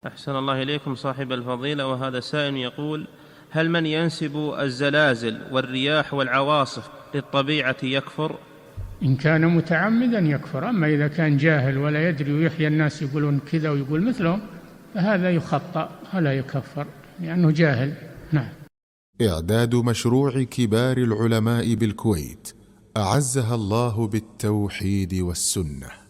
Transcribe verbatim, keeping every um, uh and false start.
أحسن الله إليكم صاحب الفضيلة، وهذا سائل يقول: هل من ينسب الزلازل والرياح والعواصف للطبيعة يكفر؟ إن كان متعمدا يكفر، أما إذا كان جاهل ولا يدري ويحيى الناس يقولون كذا ويقول مثلهم فهذا يخطأ ولا يكفر لأنه جاهل. نعم. إعداد مشروع كبار العلماء بالكويت أعزها الله بالتوحيد والسنة.